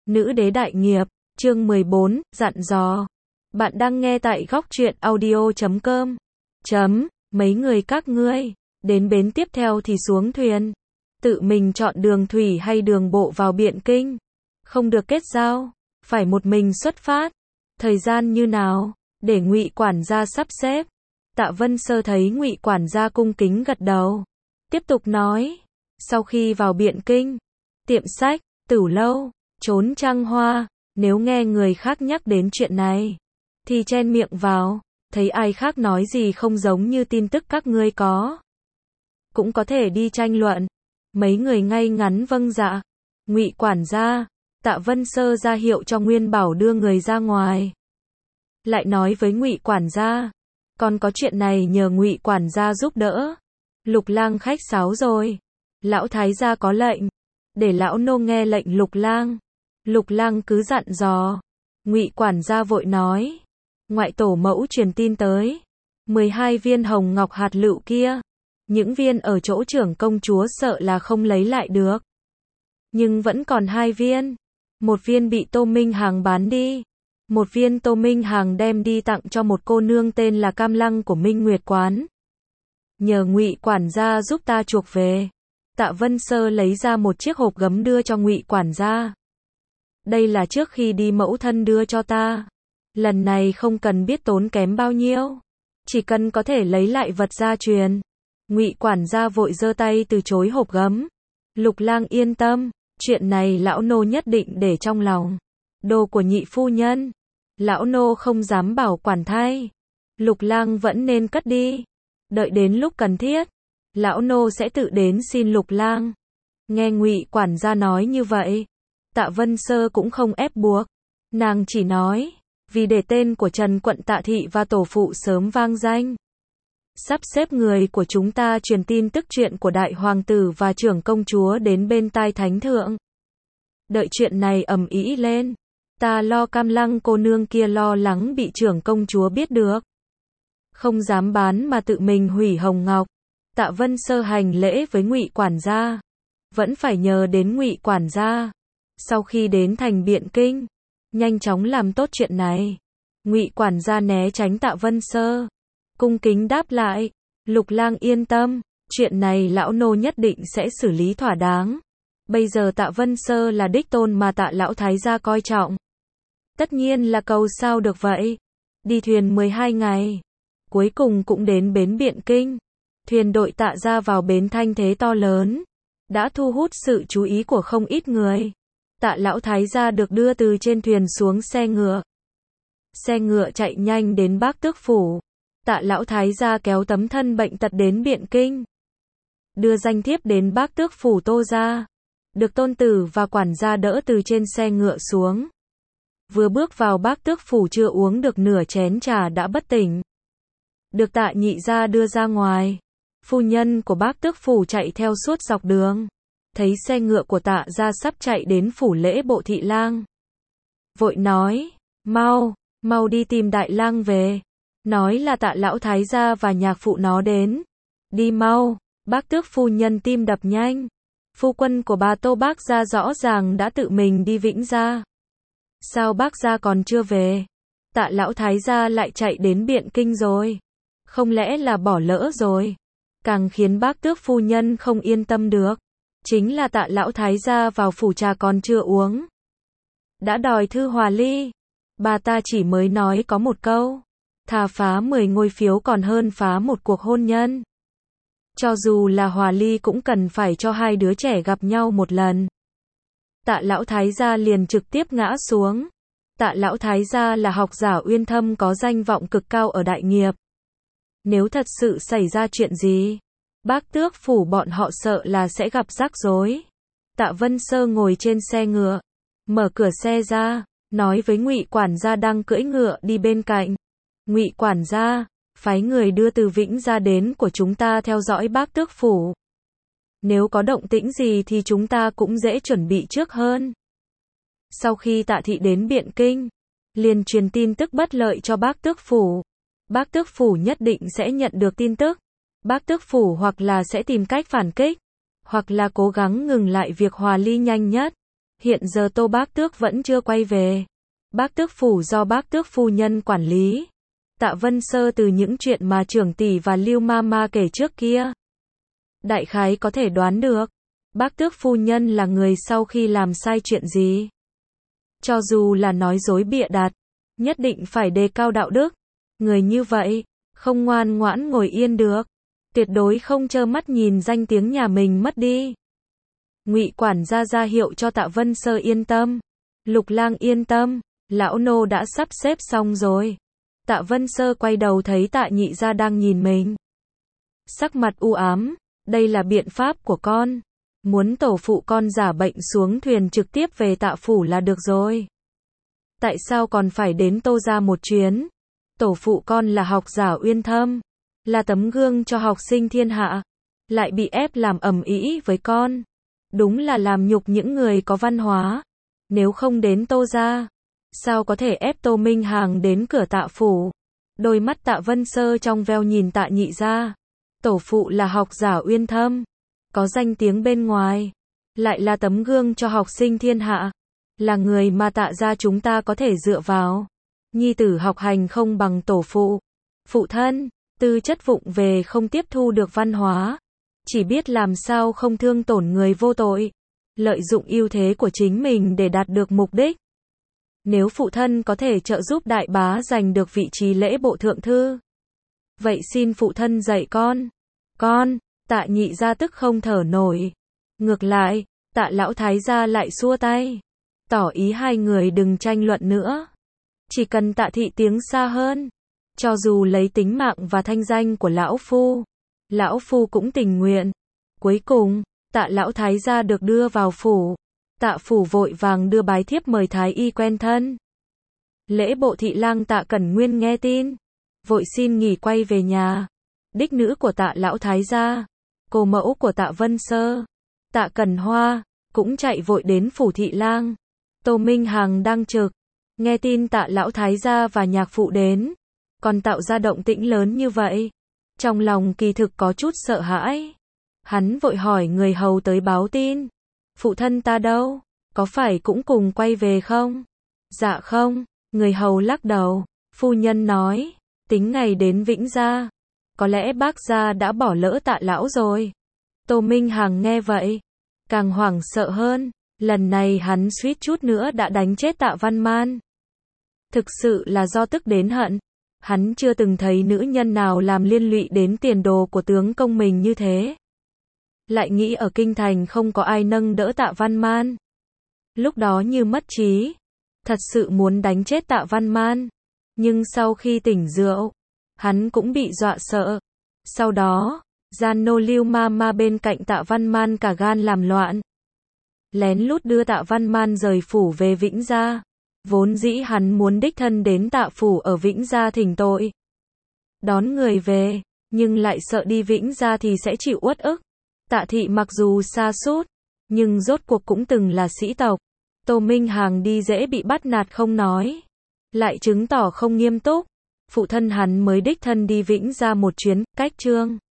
Nữ đế đại nghiệp, chương 14, dặn dò. Bạn đang nghe tại góc truyện audio.com. Mấy người các ngươi, đến bến tiếp theo thì xuống thuyền. Tự mình chọn đường thủy hay đường bộ vào Biện Kinh. Không được kết giao, phải một mình xuất phát. Thời gian như nào, để Ngụy quản gia sắp xếp. Tạ Vân Sơ thấy Ngụy quản gia cung kính gật đầu. Tiếp tục nói, sau khi vào Biện Kinh, tiệm sách, tửu lâu, trốn trăng hoa, nếu nghe người khác nhắc đến chuyện này, thì chen miệng vào, thấy ai khác nói gì không giống như tin tức các ngươi có. Cũng có thể đi tranh luận. Mấy người ngay ngắn vâng dạ. Ngụy quản gia, Tạ Vân Sơ ra hiệu cho Nguyên Bảo đưa người ra ngoài. Lại nói với Ngụy quản gia, còn có chuyện này nhờ Ngụy quản gia giúp đỡ. Lục Lang khách sáo rồi. Lão thái gia có lệnh, để lão nô nghe lệnh Lục Lang. Lục Lang cứ dặn dò. Ngụy quản gia vội nói, ngoại tổ mẫu truyền tin tới, 12 viên hồng ngọc hạt lựu kia, những viên ở chỗ trưởng công chúa sợ là không lấy lại được. Nhưng vẫn còn 2 viên, một viên bị Tô Minh Hàng bán đi, một viên Tô Minh Hàng đem đi tặng cho một cô nương tên là Cam Lăng của Minh Nguyệt quán. Nhờ Ngụy quản gia giúp ta chuộc về. Tạ Vân Sơ lấy ra một chiếc hộp gấm đưa cho Ngụy quản gia. Đây là trước khi đi mẫu thân đưa cho ta. Lần này không cần biết tốn kém bao nhiêu, chỉ cần có thể lấy lại vật gia truyền. Ngụy quản gia vội giơ tay từ chối hộp gấm. Lục Lang yên tâm, chuyện này lão nô nhất định để trong lòng. Đồ của nhị phu nhân, lão nô không dám bảo quản thay. Lục Lang vẫn nên cất đi. Đợi đến lúc cần thiết, lão nô sẽ tự đến xin Lục Lang. Nghe Ngụy quản gia nói như vậy, Tạ Vân Sơ cũng không ép buộc. Nàng chỉ nói, vì để tên của Trần quận Tạ thị và tổ phụ sớm vang danh. Sắp xếp người của chúng ta truyền tin tức chuyện của đại hoàng tử và trưởng công chúa đến bên tai thánh thượng. Đợi chuyện này ầm ĩ lên, ta lo Cam Lăng cô nương kia lo lắng bị trưởng công chúa biết được. Không dám bán mà tự mình hủy hồng ngọc. Tạ Vân Sơ hành lễ với Ngụy quản gia. Vẫn phải nhờ đến Ngụy quản gia. Sau khi đến thành Biện Kinh, nhanh chóng làm tốt chuyện này. Ngụy quản gia né tránh Tạ Vân Sơ, cung kính đáp lại, Lục Lang yên tâm, chuyện này lão nô nhất định sẽ xử lý thỏa đáng. Bây giờ Tạ Vân Sơ là đích tôn mà Tạ lão thái gia coi trọng. Tất nhiên là cầu sao được vậy. Đi thuyền 12 ngày, cuối cùng cũng đến bến Biện Kinh. Thuyền đội Tạ ra vào bến thanh thế to lớn, đã thu hút sự chú ý của không ít người. Tạ lão thái gia được đưa từ trên thuyền xuống xe ngựa. Xe ngựa chạy nhanh đến Bác Tước phủ. Tạ lão thái gia kéo tấm thân bệnh tật đến Biện Kinh. Đưa danh thiếp đến Bác Tước phủ Tô gia. Được tôn tử và quản gia đỡ từ trên xe ngựa xuống. Vừa bước vào Bác Tước phủ chưa uống được nửa chén trà đã bất tỉnh. Được Tạ nhị gia đưa ra ngoài. Phu nhân của Bác Tước phủ chạy theo suốt dọc đường. Thấy xe ngựa của Tạ gia sắp chạy đến phủ lễ bộ thị lang. Vội nói, mau đi tìm đại lang về. Nói là Tạ lão thái gia và nhạc phụ nó đến. Đi mau. Bác Tước phu nhân tim đập nhanh. Phu quân của bà Tô bác gia rõ ràng đã tự mình đi Vĩnh Gia. Sao bác gia còn chưa về? Tạ lão thái gia lại chạy đến Biện Kinh rồi. Không lẽ là bỏ lỡ rồi? Càng khiến bác Tước phu nhân không yên tâm được. Chính là Tạ lão thái gia vào phủ trà còn chưa uống. Đã đòi thư hòa ly. Bà ta chỉ mới nói có một câu. Thà phá 10 ngôi phiếu còn hơn phá một cuộc hôn nhân. Cho dù là hòa ly cũng cần phải cho hai đứa trẻ gặp nhau một lần. Tạ lão thái gia liền trực tiếp ngã xuống. Tạ lão thái gia là học giả uyên thâm có danh vọng cực cao ở đại nghiệp. Nếu thật sự xảy ra chuyện gì, Bác Tước phủ bọn họ sợ là sẽ gặp rắc rối. Tạ Vân Sơ ngồi trên xe ngựa, mở cửa xe ra, nói với Ngụy quản gia đang cưỡi ngựa đi bên cạnh. Ngụy quản gia, phái người đưa từ Vĩnh Gia đến của chúng ta theo dõi Bác Tước phủ. Nếu có động tĩnh gì thì chúng ta cũng dễ chuẩn bị trước hơn. Sau khi Tạ thị đến Biện Kinh, liền truyền tin tức bất lợi cho Bác Tước phủ. Bác Tước phủ nhất định sẽ nhận được tin tức. Bác Tước phủ hoặc là sẽ tìm cách phản kích, hoặc là cố gắng ngừng lại việc hòa ly nhanh nhất. Hiện giờ Tô Bác Tước vẫn chưa quay về. Bác Tước phủ do Bác Tước phu nhân quản lý. Tạ Vân Sơ từ những chuyện mà trưởng tỷ và Lưu Mama kể trước kia, đại khái có thể đoán được, Bác Tước phu nhân là người sau khi làm sai chuyện gì, cho dù là nói dối bịa đặt, nhất định phải đề cao đạo đức. Người như vậy, không ngoan ngoãn ngồi yên được, tuyệt đối không trơ mắt nhìn danh tiếng nhà mình mất đi. Ngụy quản gia ra hiệu cho Tạ Vân Sơ yên tâm. Lục Lang yên tâm, lão nô đã sắp xếp xong rồi. Tạ Vân Sơ quay đầu thấy Tạ Nhị gia đang nhìn mình. Sắc mặt u ám, đây là biện pháp của con. Muốn tổ phụ con giả bệnh xuống thuyền trực tiếp về Tạ phủ là được rồi. Tại sao còn phải đến Tô gia một chuyến? Tổ phụ con là học giả uyên thâm, là tấm gương cho học sinh thiên hạ, lại bị ép làm ầm ĩ với con. Đúng là làm nhục những người có văn hóa. Nếu không đến Tô gia, sao có thể ép Tô Minh Hằng đến cửa Tạ phủ? Đôi mắt Tạ Vân Sơ trong veo nhìn Tạ Nhị gia. Tổ phụ là học giả uyên thâm, có danh tiếng bên ngoài, lại là tấm gương cho học sinh thiên hạ, là người mà Tạ gia chúng ta có thể dựa vào. Nhi tử học hành không bằng tổ phụ. Phụ thân, tư chất vụng về không tiếp thu được văn hóa, chỉ biết làm sao không thương tổn người vô tội, lợi dụng ưu thế của chính mình để đạt được mục đích. Nếu phụ thân có thể trợ giúp đại bá giành được vị trí lễ bộ thượng thư, vậy xin phụ thân dạy con. Con, Tạ Nhị gia tức không thở nổi. Ngược lại, Tạ lão thái gia lại xua tay, tỏ ý hai người đừng tranh luận nữa. Chỉ cần Tạ thị tiếng xa hơn, cho dù lấy tính mạng và thanh danh của lão phu cũng tình nguyện. Cuối cùng, Tạ lão thái gia được đưa vào phủ. Tạ phủ vội vàng đưa bái thiếp mời thái y quen thân. Lễ bộ thị lang Tạ Cẩn Nguyên nghe tin, vội xin nghỉ quay về nhà. Đích nữ của Tạ lão thái gia, cô mẫu của Tạ Vân Sơ, Tạ Cẩn Hoa, cũng chạy vội đến phủ thị lang. Tô Minh Hằng đang trực, nghe tin Tạ lão thái gia và nhạc phụ đến, còn tạo ra động tĩnh lớn như vậy, trong lòng kỳ thực có chút sợ hãi. Hắn vội hỏi người hầu tới báo tin, phụ thân ta đâu, có phải cũng cùng quay về không? Dạ không, người hầu lắc đầu, phu nhân nói, tính ngày đến Vĩnh Gia, có lẽ bác gia đã bỏ lỡ Tạ lão rồi. Tô Minh Hằng nghe vậy, càng hoảng sợ hơn, lần này hắn suýt chút nữa đã đánh chết Tạ Văn Man. Thực sự là do tức đến hận, hắn chưa từng thấy nữ nhân nào làm liên lụy đến tiền đồ của tướng công mình như thế. Lại nghĩ ở kinh thành không có ai nâng đỡ Tạ Văn Man. Lúc đó như mất trí, thật sự muốn đánh chết Tạ Văn Man. Nhưng sau khi tỉnh rượu, hắn cũng bị dọa sợ. Sau đó, gian nô Lưu Mama bên cạnh Tạ Văn Man cả gan làm loạn, lén lút đưa Tạ Văn Man rời phủ về Vĩnh Gia. Vốn dĩ hắn muốn đích thân đến Tạ phủ ở Vĩnh Gia thỉnh tội, đón người về, nhưng lại sợ đi Vĩnh Gia thì sẽ chịu uất ức. Tạ thị mặc dù sa sút, nhưng rốt cuộc cũng từng là sĩ tộc. Tô Minh Hằng đi dễ bị bắt nạt không nói, lại chứng tỏ không nghiêm túc. Phụ thân hắn mới đích thân đi Vĩnh Gia một chuyến, cách Trương